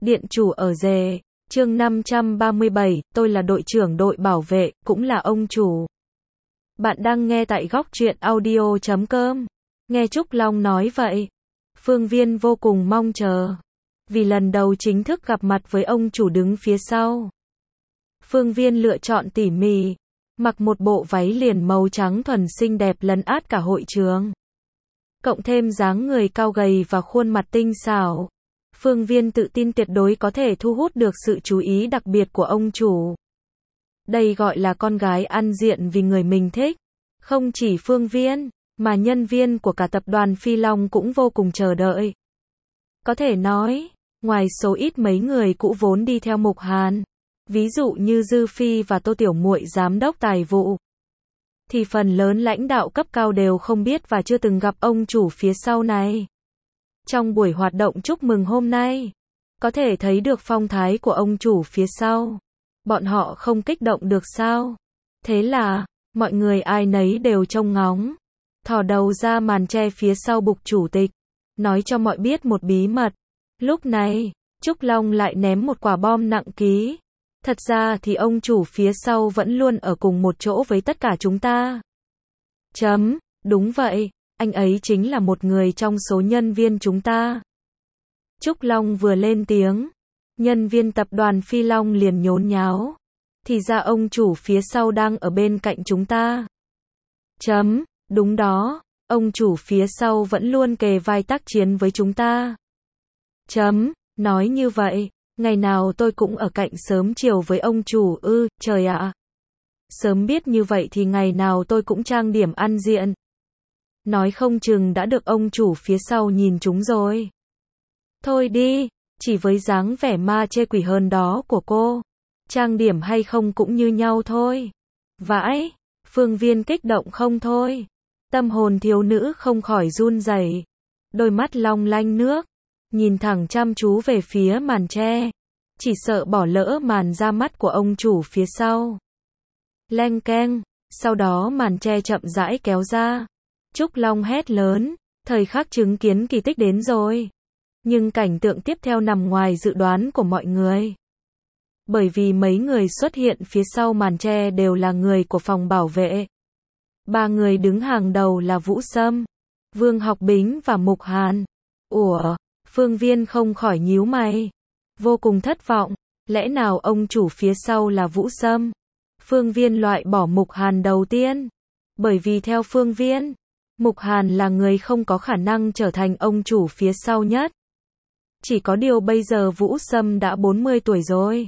Điện chủ ở rể, chương 537, tôi là đội trưởng đội bảo vệ, cũng là ông chủ. Bạn đang nghe tại góc truyện audio.com. Nghe Trúc Long nói vậy, Phương Viên vô cùng mong chờ. Vì lần đầu chính thức gặp mặt với ông chủ đứng phía sau. Phương Viên lựa chọn tỉ mỉ, mặc một bộ váy liền màu trắng thuần xinh đẹp lấn át cả hội trường. Cộng thêm dáng người cao gầy và khuôn mặt tinh xảo. Phương Viên tự tin tuyệt đối có thể thu hút được sự chú ý đặc biệt của ông chủ. Đây gọi là con gái ăn diện vì người mình thích. Không chỉ Phương Viên, mà nhân viên của cả tập đoàn Phi Long cũng vô cùng chờ đợi. Có thể nói, ngoài số ít mấy người cũ vốn đi theo Mục Hàn, ví dụ như Dư Phi và Tô Tiểu Muội giám đốc tài vụ, thì phần lớn lãnh đạo cấp cao đều không biết và chưa từng gặp ông chủ phía sau này. Trong buổi hoạt động chúc mừng hôm nay, có thể thấy được phong thái của ông chủ phía sau. Bọn họ không kích động được sao? Thế là, mọi người ai nấy đều trông ngóng. Thò đầu ra màn che phía sau bục chủ tịch, nói cho mọi biết một bí mật. Lúc này, Trúc Long lại ném một quả bom nặng ký. Thật ra thì ông chủ phía sau vẫn luôn ở cùng một chỗ với tất cả chúng ta. Đúng vậy, anh ấy chính là một người trong số nhân viên chúng ta. Trúc Long vừa lên tiếng, nhân viên tập đoàn Phi Long liền nhốn nháo. Thì ra ông chủ phía sau đang ở bên cạnh chúng ta. Đúng đó, ông chủ phía sau vẫn luôn kề vai tác chiến với chúng ta. Nói như vậy, ngày nào tôi cũng ở cạnh sớm chiều với ông chủ ư, trời ạ. Sớm biết như vậy thì ngày nào tôi cũng trang điểm ăn diện. Nói không chừng đã được ông chủ phía sau nhìn chúng rồi. Thôi đi, chỉ với dáng vẻ ma chê quỷ hơn đó của cô, trang điểm hay không cũng như nhau thôi. Vãi, Phương Viên kích động không thôi. Tâm hồn thiếu nữ không khỏi run rẩy, đôi mắt long lanh nước, nhìn thẳng chăm chú về phía màn che, chỉ sợ bỏ lỡ màn ra mắt của ông chủ phía sau. Leng keng, sau đó màn che chậm rãi kéo ra. Trúc Long hét lớn, thời khắc chứng kiến kỳ tích đến rồi. Nhưng cảnh tượng tiếp theo nằm ngoài dự đoán của mọi người. Bởi vì mấy người xuất hiện phía sau màn che đều là người của phòng bảo vệ. Ba người đứng hàng đầu là Vũ Sâm, Vương Học Bính và Mục Hàn. Ủa, Phương Viên không khỏi nhíu mày, vô cùng thất vọng, lẽ nào ông chủ phía sau là Vũ Sâm? Phương Viên loại bỏ Mục Hàn đầu tiên, bởi vì theo Phương Viên, Mục Hàn là người không có khả năng trở thành ông chủ phía sau nhất. Chỉ có điều bây giờ Vũ Sâm đã 40 tuổi rồi.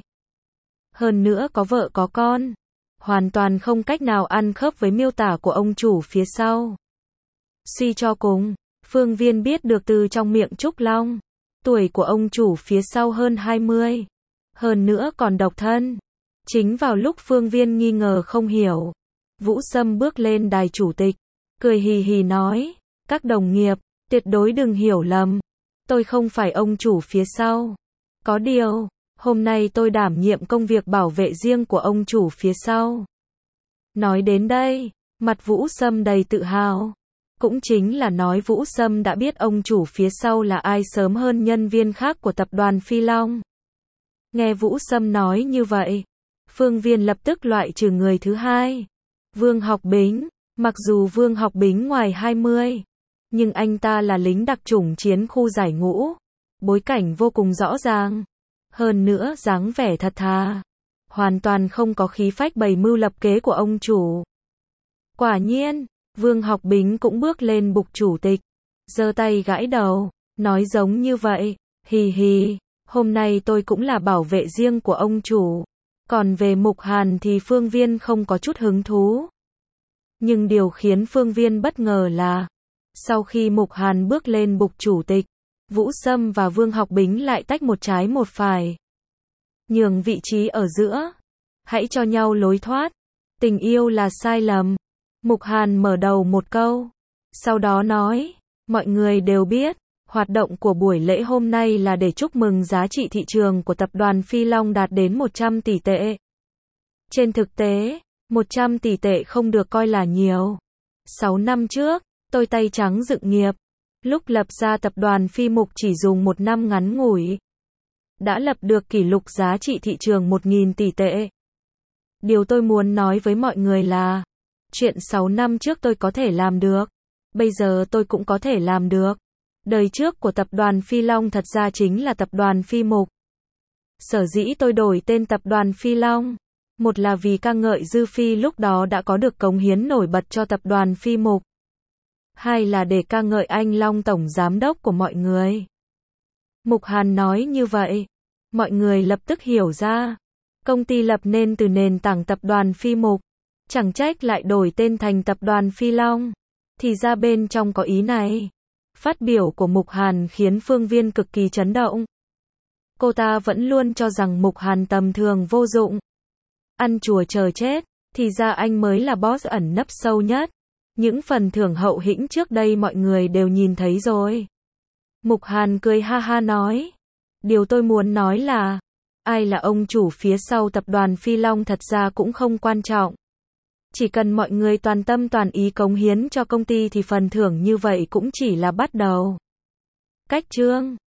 Hơn nữa có vợ có con, hoàn toàn không cách nào ăn khớp với miêu tả của ông chủ phía sau. Suy cho cùng, Phương Viên biết được từ trong miệng Trúc Long, tuổi của ông chủ phía sau hơn 20. Hơn nữa còn độc thân. Chính vào lúc Phương Viên nghi ngờ không hiểu, Vũ Sâm bước lên đài chủ tịch, cười hì hì nói, các đồng nghiệp, tuyệt đối đừng hiểu lầm. Tôi không phải ông chủ phía sau. Có điều, hôm nay tôi đảm nhiệm công việc bảo vệ riêng của ông chủ phía sau. Nói đến đây, mặt Vũ Sâm đầy tự hào. Cũng chính là nói Vũ Sâm đã biết ông chủ phía sau là ai sớm hơn nhân viên khác của tập đoàn Phi Long. Nghe Vũ Sâm nói như vậy, Phương Viên lập tức loại trừ người thứ hai. Vương Học Bính, mặc dù Vương Học Bính ngoài 20, nhưng anh ta là lính đặc chủng chiến khu giải ngũ, bối cảnh vô cùng rõ ràng. Hơn nữa dáng vẻ thật thà, hoàn toàn không có khí phách bày mưu lập kế của ông chủ. Quả nhiên, Vương Học Bính cũng bước lên bục chủ tịch, giơ tay gãi đầu, nói giống như vậy, hì hì, hôm nay tôi cũng là bảo vệ riêng của ông chủ. Còn về Mục Hàn thì Phương Viên không có chút hứng thú. Nhưng điều khiến Phương Viên bất ngờ là, sau khi Mục Hàn bước lên bục chủ tịch, Vũ Sâm và Vương Học Bính lại tách một trái một phải. Nhường vị trí ở giữa. Hãy cho nhau lối thoát. Tình yêu là sai lầm. Mục Hàn mở đầu một câu. Sau đó nói, mọi người đều biết, hoạt động của buổi lễ hôm nay là để chúc mừng giá trị thị trường của tập đoàn Phi Long đạt đến 100 tỷ tệ. Trên thực tế, 100 tỷ tệ không được coi là nhiều. 6 năm trước, tôi tay trắng dựng nghiệp. Lúc lập ra tập đoàn Phi Mục chỉ dùng 1 năm ngắn ngủi. đã lập được kỷ lục giá trị thị trường 1.000 tỷ tệ. Điều tôi muốn nói với mọi người là, chuyện 6 năm trước tôi có thể làm được, bây giờ tôi cũng có thể làm được. Đời trước của tập đoàn Phi Long thật ra chính là tập đoàn Phi Mục. Sở dĩ tôi đổi tên tập đoàn Phi Long, một là vì ca ngợi Dư Phi lúc đó đã có được cống hiến nổi bật cho tập đoàn Phi Mục. Hai là để ca ngợi anh Long tổng giám đốc của mọi người. Mục Hàn nói như vậy, mọi người lập tức hiểu ra, công ty lập nên từ nền tảng tập đoàn Phi Mục, chẳng trách lại đổi tên thành tập đoàn Phi Long, thì ra bên trong có ý này. Phát biểu của Mục Hàn khiến Phương Viên cực kỳ chấn động. Cô ta vẫn luôn cho rằng Mục Hàn tầm thường vô dụng, ăn chùa chờ chết, thì ra anh mới là boss ẩn nấp sâu nhất. Những phần thưởng hậu hĩnh trước đây mọi người đều nhìn thấy rồi. Mục Hàn cười ha ha nói, điều tôi muốn nói là, ai là ông chủ phía sau tập đoàn Phi Long thật ra cũng không quan trọng. Chỉ cần mọi người toàn tâm toàn ý cống hiến cho công ty thì phần thưởng như vậy cũng chỉ là bắt đầu. Cách chương